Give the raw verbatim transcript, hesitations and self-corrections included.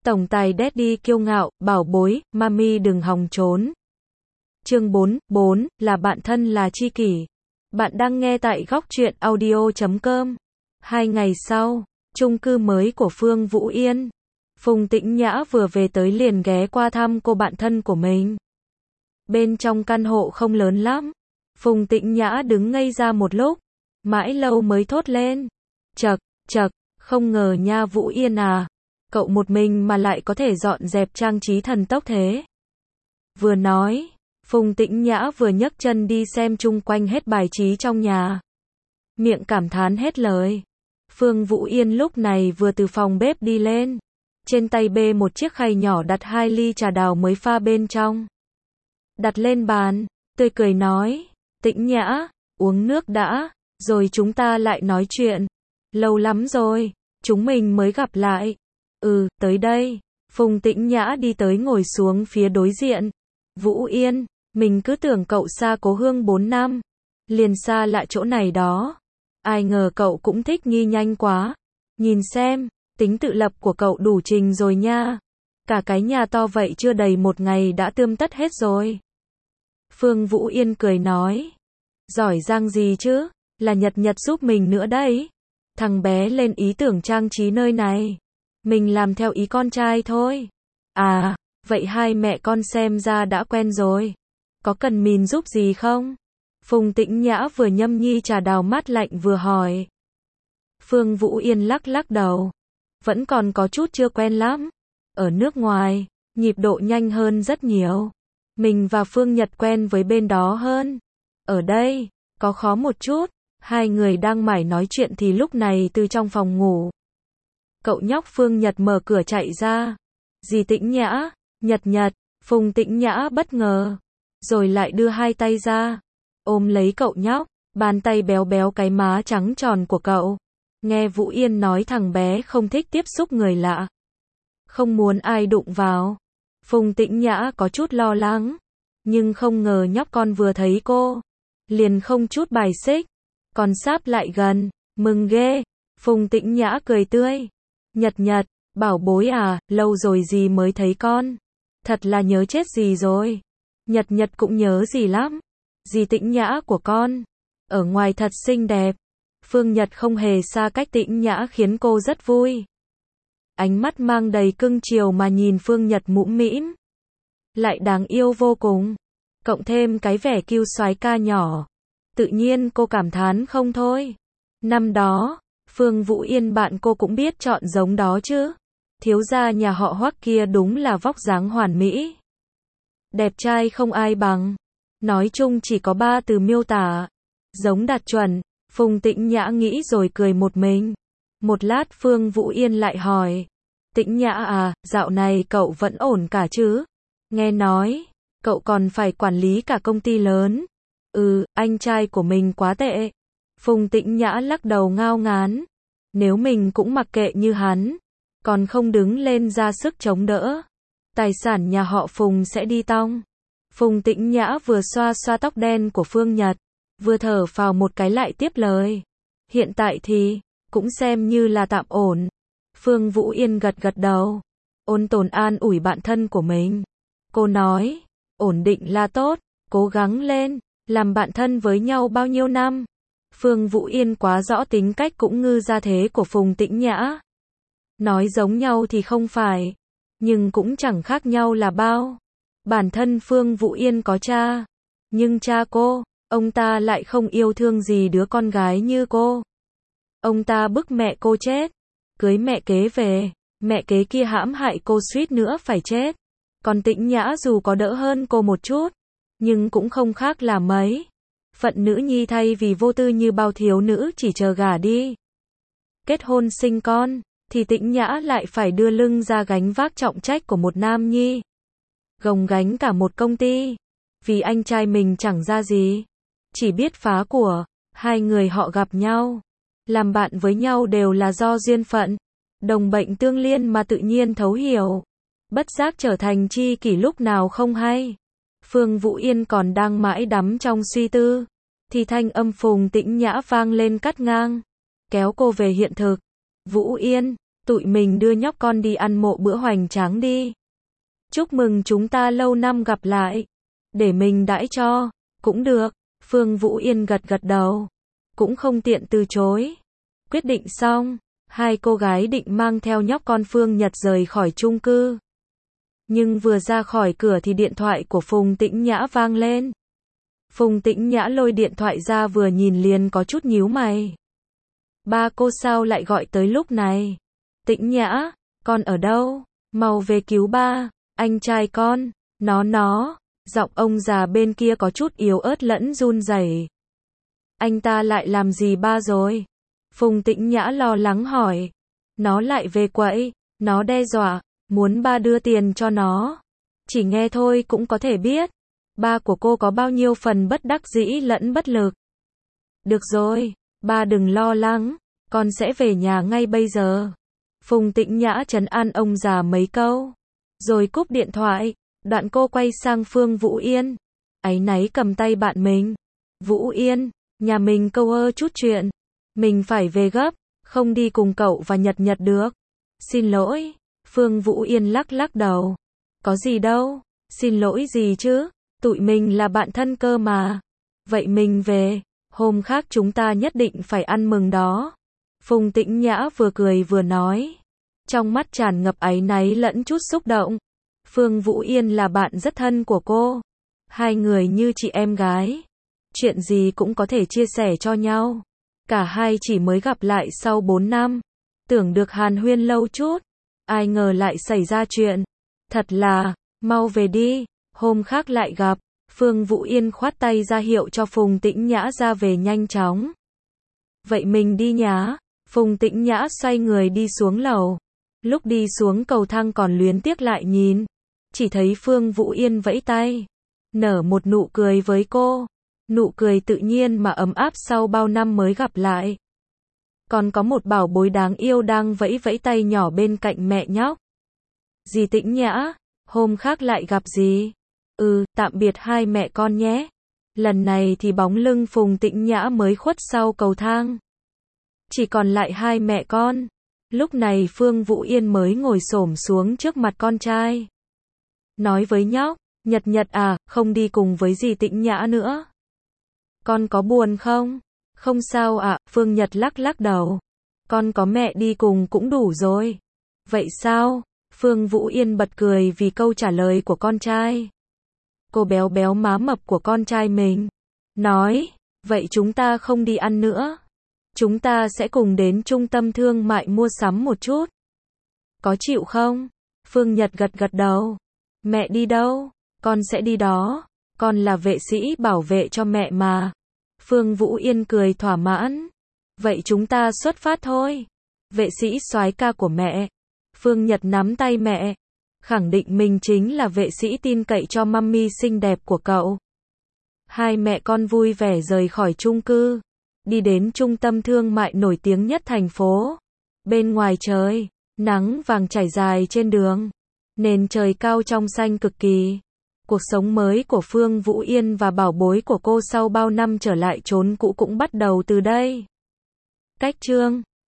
Tổng tài Daddy kiêu ngạo, bảo bối, mami đừng hòng trốn. Chương bốn, bốn, là bạn thân là tri kỷ. Bạn đang nghe tại góc truyện audio chấm com. Hai ngày sau, chung cư mới của Phương Vũ Yên. Phùng Tĩnh Nhã vừa về tới liền ghé qua thăm cô bạn thân của mình. Bên trong căn hộ không lớn lắm. Phùng Tĩnh Nhã đứng ngây ra một lúc, mãi lâu mới thốt lên. Chậc, chậc, không ngờ nha Vũ Yên à. Cậu một mình mà lại có thể dọn dẹp trang trí thần tốc thế. Vừa nói, Phùng Tĩnh Nhã vừa nhấc chân đi xem chung quanh hết bài trí trong nhà. Miệng cảm thán hết lời. Phương Vũ Yên lúc này vừa từ phòng bếp đi lên. Trên tay bê một chiếc khay nhỏ đặt hai ly trà đào mới pha bên trong. Đặt lên bàn, tươi cười nói, Tĩnh Nhã, uống nước đã, rồi chúng ta lại nói chuyện. Lâu lắm rồi, chúng mình mới gặp lại. Ừ, tới đây. Phùng Tĩnh Nhã đi tới ngồi xuống phía đối diện. Vũ Yên, mình cứ tưởng cậu xa cố hương bốn năm. Liền xa lạ chỗ này đó. Ai ngờ cậu cũng thích nghi nhanh quá. Nhìn xem, tính tự lập của cậu đủ trình rồi nha. Cả cái nhà to vậy chưa đầy một ngày đã tươm tất hết rồi. Phương Vũ Yên cười nói. Giỏi giang gì chứ, là Nhật Nhật giúp mình nữa đấy. Thằng bé lên ý tưởng trang trí nơi này. Mình làm theo ý con trai thôi. À, vậy hai mẹ con xem ra đã quen rồi. Có cần mình giúp gì không? Phùng Tĩnh Nhã vừa nhâm nhi trà đào mát lạnh vừa hỏi. Phương Vũ Yên lắc lắc đầu. Vẫn còn có chút chưa quen lắm. Ở nước ngoài, nhịp độ nhanh hơn rất nhiều. Mình và Phương Nhật quen với bên đó hơn. Ở đây, có khó một chút. Hai người đang mải nói chuyện thì lúc này từ trong phòng ngủ. Cậu nhóc Phương Nhật mở cửa chạy ra. Dì Tĩnh Nhã, Nhật Nhật, Phùng Tĩnh Nhã bất ngờ. Rồi lại đưa hai tay ra. Ôm lấy cậu nhóc, bàn tay béo béo cái má trắng tròn của cậu. Nghe Vũ Yên nói thằng bé không thích tiếp xúc người lạ. Không muốn ai đụng vào. Phùng Tĩnh Nhã có chút lo lắng. Nhưng không ngờ nhóc con vừa thấy cô. Liền không chút bài xích. Còn sáp lại gần, mừng ghê. Phùng Tĩnh Nhã cười tươi. Nhật Nhật, bảo bối à, lâu rồi dì mới thấy con. Thật là nhớ chết dì rồi. Nhật Nhật cũng nhớ dì lắm. Dì Tĩnh Nhã của con. Ở ngoài thật xinh đẹp. Phương Nhật không hề xa cách Tĩnh Nhã khiến cô rất vui. Ánh mắt mang đầy cưng chiều mà nhìn Phương Nhật mũm mĩm. Lại đáng yêu vô cùng. Cộng thêm cái vẻ kiêu soái ca nhỏ. Tự nhiên cô cảm thán không thôi. Năm đó, Phương Vũ Yên bạn cô cũng biết chọn giống đó chứ. Thiếu gia nhà họ Hoắc kia đúng là vóc dáng hoàn mỹ. Đẹp trai không ai bằng. Nói chung chỉ có ba từ miêu tả. Giống đạt chuẩn. Phùng Tĩnh Nhã nghĩ rồi cười một mình. Một lát Phương Vũ Yên lại hỏi. Tĩnh Nhã à, dạo này cậu vẫn ổn cả chứ? Nghe nói, cậu còn phải quản lý cả công ty lớn. Ừ, anh trai của mình quá tệ. Phùng Tĩnh Nhã lắc đầu ngao ngán. Nếu mình cũng mặc kệ như hắn, còn không đứng lên ra sức chống đỡ, tài sản nhà họ Phùng sẽ đi tong. Phùng Tĩnh Nhã vừa xoa xoa tóc đen của Phương Nhật, vừa thở phào một cái lại tiếp lời. Hiện tại thì, cũng xem như là tạm ổn. Phương Vũ Yên gật gật đầu, ôn tồn an ủi bạn thân của mình. Cô nói, ổn định là tốt, cố gắng lên, làm bạn thân với nhau bao nhiêu năm. Phương Vũ Yên quá rõ tính cách cũng ngư gia thế của Phùng Tĩnh Nhã. Nói giống nhau thì không phải, nhưng cũng chẳng khác nhau là bao. Bản thân Phương Vũ Yên có cha, nhưng cha cô, ông ta lại không yêu thương gì đứa con gái như cô. Ông ta bức mẹ cô chết, cưới mẹ kế về, mẹ kế kia hãm hại cô suýt nữa phải chết. Còn Tĩnh Nhã dù có đỡ hơn cô một chút, nhưng cũng không khác là mấy. Phận nữ nhi thay vì vô tư như bao thiếu nữ chỉ chờ gả đi. Kết hôn sinh con, thì Tĩnh Nhã lại phải đưa lưng ra gánh vác trọng trách của một nam nhi. Gồng gánh cả một công ty. Vì anh trai mình chẳng ra gì. Chỉ biết phá của. Hai người họ gặp nhau. Làm bạn với nhau đều là do duyên phận. Đồng bệnh tương liên mà tự nhiên thấu hiểu. Bất giác trở thành tri kỷ lúc nào không hay. Phương Vũ Yên còn đang mãi đắm trong suy tư. Thì thanh âm Phùng Tĩnh Nhã vang lên cắt ngang. Kéo cô về hiện thực. Vũ Yên, Tụi mình đưa nhóc con đi ăn mộ bữa hoành tráng đi. Chúc mừng chúng ta lâu năm gặp lại. Để mình đãi cho. Cũng được. Phương Vũ Yên gật gật đầu. Cũng không tiện từ chối. Quyết định xong, hai cô gái định mang theo nhóc con Phương Nhật rời khỏi chung cư. Nhưng vừa ra khỏi cửa thì điện thoại của Phùng Tĩnh Nhã vang lên. Phùng Tĩnh Nhã lôi điện thoại ra vừa nhìn liền có chút nhíu mày. Ba cô sao lại gọi tới lúc này? Tĩnh Nhã, con ở đâu? Mau về cứu ba, anh trai con. Nó nó, giọng ông già bên kia có chút yếu ớt lẫn run rẩy. Anh ta lại làm gì ba rồi? Phùng Tĩnh Nhã lo lắng hỏi. Nó lại về quậy, nó đe dọa, muốn ba đưa tiền cho nó. Chỉ nghe thôi cũng có thể biết. Ba của cô có bao nhiêu phần bất đắc dĩ lẫn bất lực. Được rồi, ba đừng lo lắng, con sẽ về nhà ngay bây giờ. Phùng Tĩnh Nhã trấn an ông già mấy câu. Rồi cúp điện thoại, đoạn cô quay sang Phương Vũ Yên. Áy náy cầm tay bạn mình. Vũ Yên, nhà mình câu ơ chút chuyện. Mình phải về gấp, không đi cùng cậu và Nhật Nhật được. Xin lỗi, Phương Vũ Yên lắc lắc đầu. Có gì đâu, xin lỗi gì chứ, tụi mình là bạn thân cơ mà. Vậy mình về, hôm khác chúng ta nhất định phải ăn mừng đó. Phùng Tĩnh Nhã vừa cười vừa nói. Trong mắt tràn ngập áy náy lẫn chút xúc động. Phương Vũ Yên là bạn rất thân của cô. Hai người như chị em gái. Chuyện gì cũng có thể chia sẻ cho nhau. Cả hai chỉ mới gặp lại sau bốn năm. Tưởng được hàn huyên lâu chút. Ai ngờ lại xảy ra chuyện. Thật là, mau về đi, hôm khác lại gặp. Phương Vũ Yên khoát tay ra hiệu cho Phùng Tĩnh Nhã ra về nhanh chóng. Vậy mình đi nhá. Phùng Tĩnh Nhã xoay người đi xuống lầu. Lúc đi xuống cầu thang còn luyến tiếc lại nhìn. Chỉ thấy Phương Vũ Yên vẫy tay. Nở một nụ cười với cô. Nụ cười tự nhiên mà ấm áp sau bao năm mới gặp lại. Còn có một bảo bối đáng yêu đang vẫy vẫy tay nhỏ bên cạnh mẹ nhóc. Dì Tĩnh Nhã, hôm khác lại gặp dì. Ừ, tạm biệt hai mẹ con nhé. Lần này thì bóng lưng Phùng Tĩnh Nhã mới khuất sau cầu thang. Chỉ còn lại hai mẹ con. Lúc này Phương Vũ Yên mới ngồi xổm xuống trước mặt con trai. Nói với nhóc, Nhật Nhật à, không đi cùng với dì Tĩnh Nhã nữa. Con có buồn không? Không sao ạ, à, Phương Nhật lắc lắc đầu. Con có mẹ đi cùng cũng đủ rồi. Vậy sao? Phương Vũ Yên bật cười vì câu trả lời của con trai. Cô béo béo má mập của con trai mình. Nói, vậy chúng ta không đi ăn nữa. Chúng ta sẽ cùng đến trung tâm thương mại mua sắm một chút. Có chịu không? Phương Nhật gật gật đầu. Mẹ đi đâu? Con sẽ đi đó. Con là vệ sĩ bảo vệ cho mẹ mà. Phương Vũ Yên cười thỏa mãn. Vậy chúng ta xuất phát thôi. Vệ sĩ soái ca của mẹ. Phương Nhật nắm tay mẹ. Khẳng định mình chính là vệ sĩ tin cậy cho mummy xinh đẹp của cậu. Hai mẹ con vui vẻ rời khỏi chung cư. Đi đến trung tâm thương mại nổi tiếng nhất thành phố. Bên ngoài trời, nắng vàng trải dài trên đường. Nền trời cao trong xanh cực kỳ. Cuộc sống mới của Phương Vũ Yên và bảo bối của cô sau bao năm trở lại chốn cũ cũng bắt đầu từ đây. Cách chương